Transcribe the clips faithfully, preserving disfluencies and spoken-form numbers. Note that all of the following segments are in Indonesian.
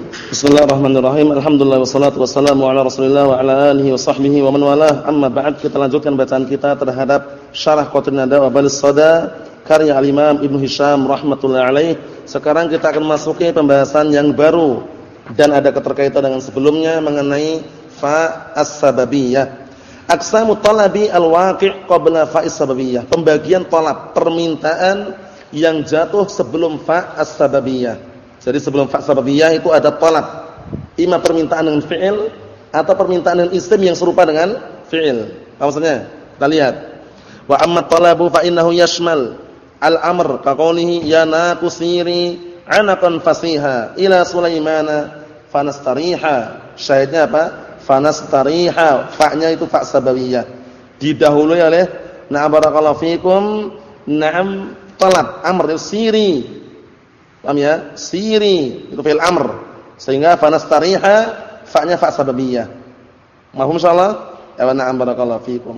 Bismillahirrahmanirrahim. Alhamdulillah wassalatu wassalamu ala Rasulillah wa ala alihi wa sahbihi wa man walah. Amma ba'd, kita lanjutkan bacaan kita terhadap Syarah Qatrun Nada wa Balis Sada karya Al-Imam Ibnu Hisham rahimatullah alaih. Sekarang kita akan masuki pembahasan yang baru dan ada keterkaitan dengan sebelumnya mengenai fa as-sababiyah. Aqsamu talabi al-waqi' qabla fa as-sababiyah. Pembagian talab, permintaan yang jatuh sebelum fa as-sababiyah. Jadi sebelum fa sababiyah itu ada talab, ima permintaan dengan fi'il atau permintaan dengan isim yang serupa dengan fi'il. Apa maksudnya? Kita lihat. Wa amma talabu fa innahu yashmal al-amr ka qawlihi ya naqusiri anaqan fasiha ila Sulaimana fanastariha. Syahidnya apa? Fanastariha. Fa-nya itu fa sababiyah. Didahului oleh na'am barakallahu fikum, na'am talab amr siri. Paham ya? Siri itu fi'il amr. Sehingga fanastariha fa-nya fa sababiyah. Mahum insyaallah? Ya na'am barakallahu fikum.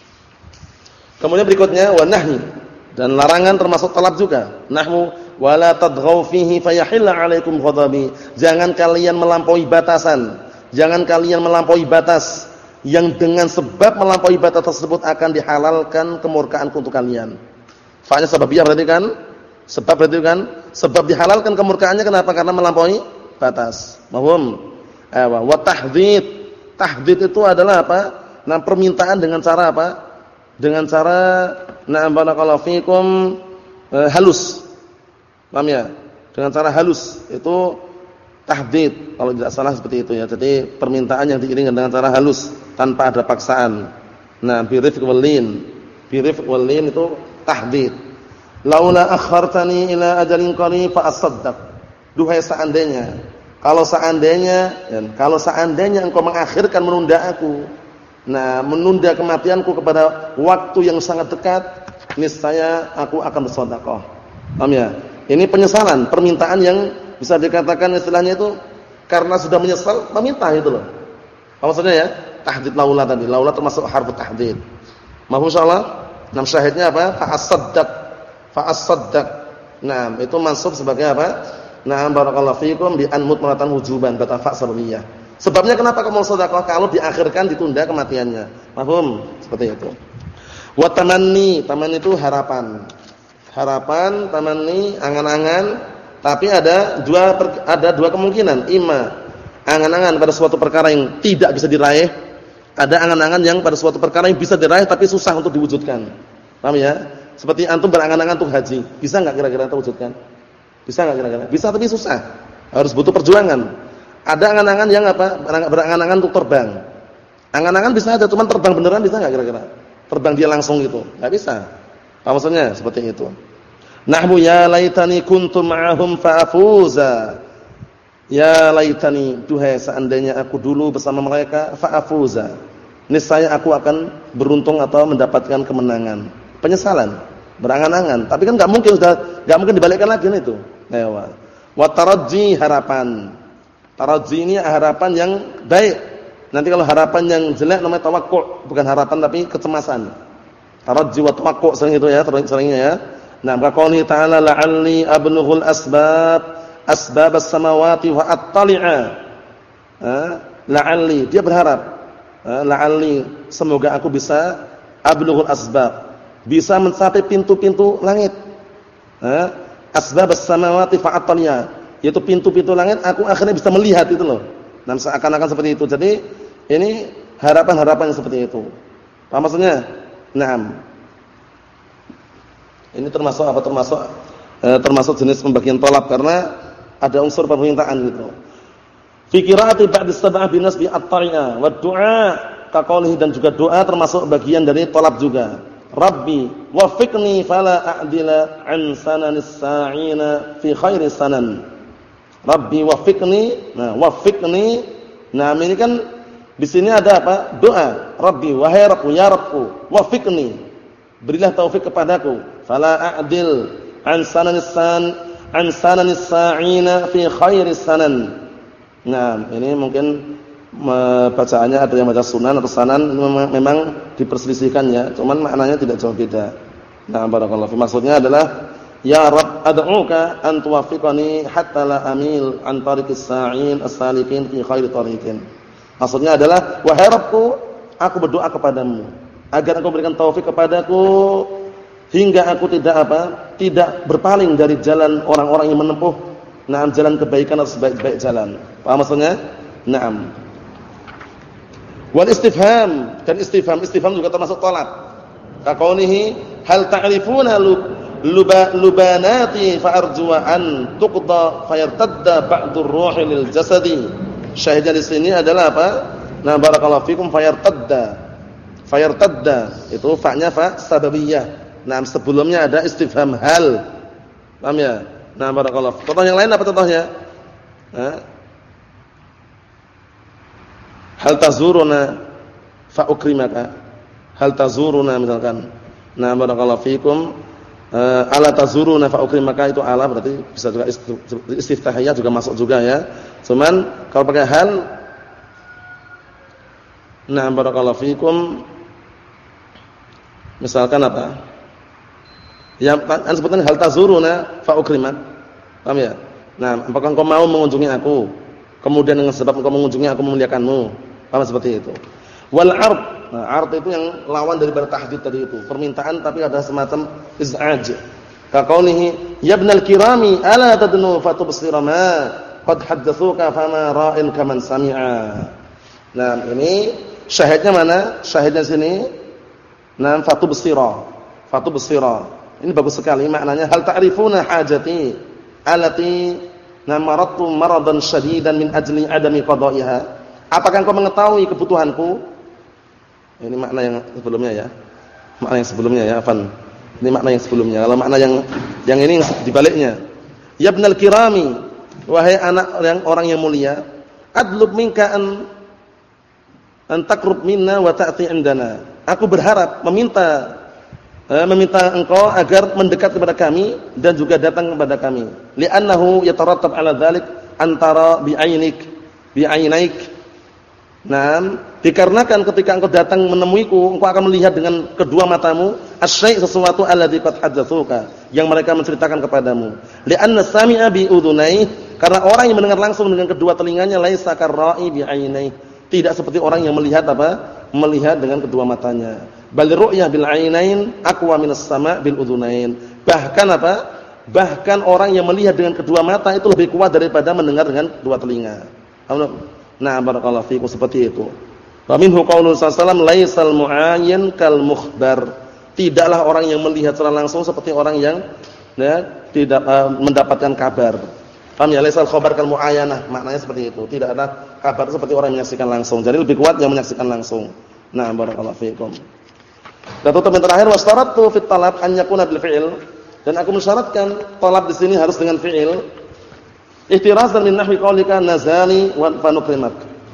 Kemudian berikutnya wa nahi, dan larangan termasuk talab juga. Nahmu wala tadghaw fihi fayahilla 'alaikum ghadabi. Jangan kalian melampaui batasan. Jangan kalian melampaui batas yang dengan sebab melampaui batas tersebut akan dihalalkan kemurkaanku untuk kalian. Fa-nya sababiyah berarti kan? Sebab berarti kan? Sebab dihalalkan kemurkaannya kenapa? Karena melampaui batas. Mahum. Ewa. Wa tahdid. Tahdid itu adalah apa? Nah, permintaan dengan cara apa? Dengan cara na'am barakallahu fikum eh, halus. Paham ya? Dengan cara halus. Itu tahdid. Kalau tidak salah seperti itu ya. Jadi permintaan yang diiringi dengan cara halus tanpa ada paksaan. Nah, birifq wal lin. Birifq wal lin itu tahdid. Laula akhartani ila ajalin qarib fa asaddaq. Duhai seandainya, kalau seandainya dan kalau seandainya engkau mengakhirkan, menunda aku. Nah, menunda kematianku kepada waktu yang sangat dekat, niscaya aku akan bersedekah. Paham ya? Ini penyesalan, permintaan yang bisa dikatakan istilahnya itu karena sudah menyesal meminta itu loh. Apa maksudnya ya? Tahdid laula tadi. Laula termasuk harfu tahdid. Mahum insyaallah. Nam syahidnya apa? Fa asaddaq. Fa asaddaq. Nah, itu mansub sebagai apa? Nah, barakallahu fikum bi an mutmaratan wujuban kata fa sababiyah. Sebabnya kenapa kamu sedekah kalau diakhirkan, ditunda kematiannya? Paham? Seperti itu. Wa tamanni, tamanni itu harapan. Harapan, tamanni, angan-angan, tapi ada dua ada dua kemungkinan. Ima angan-angan pada suatu perkara yang tidak bisa diraih, ada angan-angan yang pada suatu perkara yang bisa diraih tapi susah untuk diwujudkan. Paham ya? Seperti antum berangan-angan untuk haji, bisa enggak kira-kira terwujudkan? Bisa enggak kira-kira? Bisa tapi susah. Harus butuh perjuangan. Ada angan-angan yang apa? Berangan-angan untuk terbang. Angan-angan bisa ada, cuman terbang beneran bisa enggak kira-kira? Terbang dia langsung gitu. Enggak bisa. Apa maksudnya? Seperti itu. Nahmu ya laitani kuntu ma'ahum fa'afuza. Ya laitani, duhai seandainya aku dulu bersama mereka, fa'afuza. Niscaya aku akan beruntung atau mendapatkan kemenangan. Penyesalan, berangan-angan, tapi kan enggak mungkin sudah enggak mungkin dibalikkan lagi itu. Ewa. Wa tarajji, harapan. Tarajji ini harapan yang baik. Nanti kalau harapan yang jelek namanya tawakku', bukan harapan tapi kecemasan. Tarajji wa tawakku' sering itu ya, seringnya ya. Nah, qaqani ta'ala la'alli ablughul asbab asbabas samawati wa attali'a. La'alli, dia berharap. La'alli, semoga aku bisa ablughul asbab, bisa mencapai pintu-pintu langit. Ha? Asbabas samawati fa'ataliya, yaitu pintu-pintu langit aku akhirnya bisa melihat itu loh. Nah, seakan-akan seperti itu. Jadi ini harapan-harapan seperti itu. Apa maksudnya? Naam. Ini termasuk apa? Termasuk eh, termasuk jenis pembagian tolab karena ada unsur permintaan gitu. Fi qira'ati ba'd as-sab'ah bi nasbi at-tari'a wa du'a ka qawlihi, dan juga doa termasuk bagian dari tolab juga. Rabbi waffiqni fala a'dila an sananis sa'ina fi khairis sanan. Rabbi waffiqni, nah waffiqni, nah ini kan di sini ada apa? Doa. Rabbi, wahai Rabbku, ya Rabbku, waffiqni, berilah taufik kepadaku, fala a'dil an sananis san an sananis sa'ina fi khairis sanan. Nah, ini mungkin bacaannya ada yang baca sunan atau sanan, memang, memang diperselisihkan ya, cuman maknanya tidak jauh beda. Nah, barakallahu fi, maksudnya adalah Ya Rabb, ad'uka an tuwaffiqani hatta la amil an tariqis sa'in as-salikin fi khairi tariqin. Maksudnya adalah, wahai Rabbku, aku berdoa kepadamu agar Engkau berikan taufik kepadaku hingga aku tidak apa? Tidak berpaling dari jalan orang-orang yang menempuh na'am jalan kebaikan atau sebaik-baik jalan. Paham maksudnya? Na'am. Wal istifham, dan istifham, istifham juga termasuk talab. Kaqaunihi hal ta'rifuna luba lubanati fa arju an tuqda fayartadda ba'dur ruhi lil jasadi. Syahidnya di sini adalah apa? Nah, barakallahu fikum fayartadda. Fayartadda itu fa-nya fa sababiyah. Nah, sebelumnya ada istifham hal. Paham ya? Nah, barakallahu. Contoh yang lain apa contohnya? Ha? Hal tazuruna fa ukrimaka. Hal tazuruna misalkan. Nah, barakallahu fikum. Uh, ala tazuruna fa ukrimaka itu ala berarti bisa juga istiftahiyah juga masuk juga ya. Cuman kalau pakai hal, nah barakallahu fikum, misalkan apa? Yang kan sebutkan hal tazuruna fa ukrimak. Paham ya? Nah, apakah engkau mau mengunjungi aku? Kemudian dengan sebab engkau mengunjungi aku memuliakanmu. Paham seperti itu. Wal 'ard. Nah, ard itu yang lawan dari tahdid tadi itu, permintaan tapi ada semacam iz'aj. Kaqaunihi ya ibnal kirami ala tadnu fatubsira ma qad haddatsuka fama ra'in kaman sami'a. Nah, ini syahidnya mana? Syahidnya sini nah fatubsira. Fatubsira. Ini bagus sekali maknanya hal ta'rifuna hajati allati namaratu maradan syadidan min ajli adami qada'iha. Apakah engkau mengetahui kebutuhanku? Ini makna yang sebelumnya ya. Makna yang sebelumnya ya, Afan. Ini makna yang sebelumnya. Kalau makna yang yang ini dibaliknya. Ya ibnal kirami, wahai anak yang orang yang mulia, adlub minka an an takrub minna wa ta'ti indana. Aku berharap meminta eh, meminta engkau agar mendekat kepada kami dan juga datang kepada kami. Li'annahu yatarattab 'ala dzalik antara bi'ainik bi'ainaik. Nah, dikarenakan ketika engkau datang menemuiku, engkau akan melihat dengan kedua matamu asyai' sesuatu alladzi qad haddatsuka, yang mereka menceritakan kepadamu. Li'anna sami'a bi udhunai, karena orang yang mendengar langsung dengan kedua telinganya laisa karra'i bi 'ainai, tidak seperti orang yang melihat apa? Melihat dengan kedua matanya. Bal ru'yah bil 'ainain aqwa minas sama' bil udhunain. Bahkan apa? Bahkan orang yang melihat dengan kedua mata itu lebih kuat daripada mendengar dengan dua telinga. Nah, barakallahu fiikum, seperti itu. Wa minhu qaulun sallallahu laisal mu'ayyan kal mukhbar. Tidaklah orang yang melihat secara langsung seperti orang yang ya, tidak uh, mendapatkan kabar. Paham ya? Laisal khabar kal mu'ayyanah, maknanya seperti itu. Tidak ada kabar seperti orang yang menyaksikan langsung. Jadi lebih kuat yang menyaksikan langsung. Nah, barakallahu fiikum. Dan tutup yang terakhir, wastaratu fit talab an yakuna bil fi'il. Dan aku mensyaratkan talab di sini harus dengan fi'il. Ihtirazan min nahwi qaulika nazali wa fanukrimak.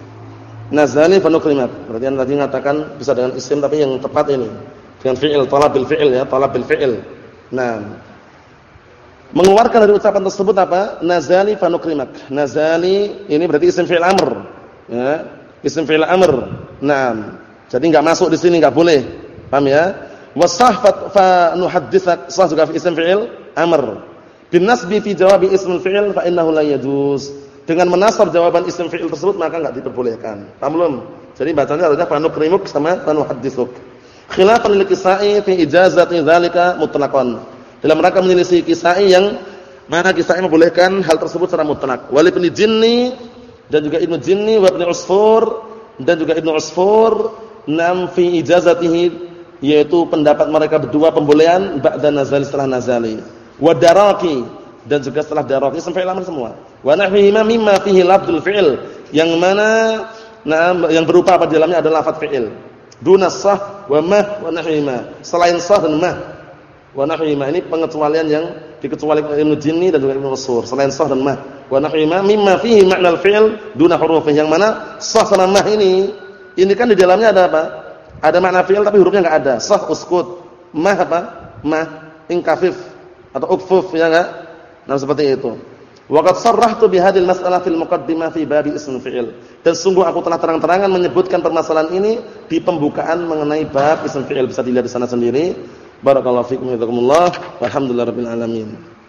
Nazali fanukrimak. Berarti yang tadi mengatakan bisa dengan isim tapi yang tepat ini dengan fi'il, talab bil fi'il ya, talab bil fi'il. Nah, mengeluarkan dari ucapan tersebut apa? Nazali fanukrimak. Nazali ini berarti isim fi'il amr. Ya, isim fi'il amr. Nah, jadi enggak masuk di sini, enggak boleh. Paham ya? Wasah fa nuhadditsak, sah juga isim fi'il amr. Bin nasbi fi jawabi ismul fi'il fa innahu la yajuz. Dengan menasab jawaban isim fi'il tersebut maka enggak diperbolehkan. Paham belum? Jadi bacanya harusnya fa nukrimuk sama fa nuhadditsuk. Khilafan lil Kisai fi ijazati dzalika mutlaqan. Dalam rangka menyelisih Kisai yang mana Kisai membolehkan hal tersebut secara mutlak. Wal Ibnu Jinni dan juga Ibnu Jinni wa Ibnu Usfur dan juga Ibnu Usfur nam fi ijazatihi, yaitu pendapat mereka berdua pembolehan ba'da nazali, setelah nazali. Wa daraki dan juga setelah daraki, isim fi'il amr semua. Wa nahwihima mimma fihi lafdzul fi'il, yang mana nah yang berupa apa di dalamnya adalah lafaz fi'il. Dunas sah wa mah wa nahwihima, selain sah dan mah wa nahwihima, ini pengecualian yang dikecualikan Ibnu Jinni dan juga Ibnu Mansur, selain sah dan mah. Wa nahwihima mimma fihi ma'nal fi'il duna hurufih, yang mana sah sama mah ini ini kan di dalamnya ada apa? Ada makna fi'il tapi hurufnya enggak ada. Sah uskut, mah apa? Mah inkafif atau ukfuf, ya enggak? Nah, seperti itu. Wa qad sarrahtu bi hadhil mas'alah fil muqaddimah fi bab ism fi'il. Dan sungguh aku telah terang-terangan menyebutkan permasalahan ini di pembukaan mengenai bab ism fi'il, bisa dilihat di sana sendiri. Barakallahu fiikum wa jazakumullah. Walhamdulillahirabbil alamin.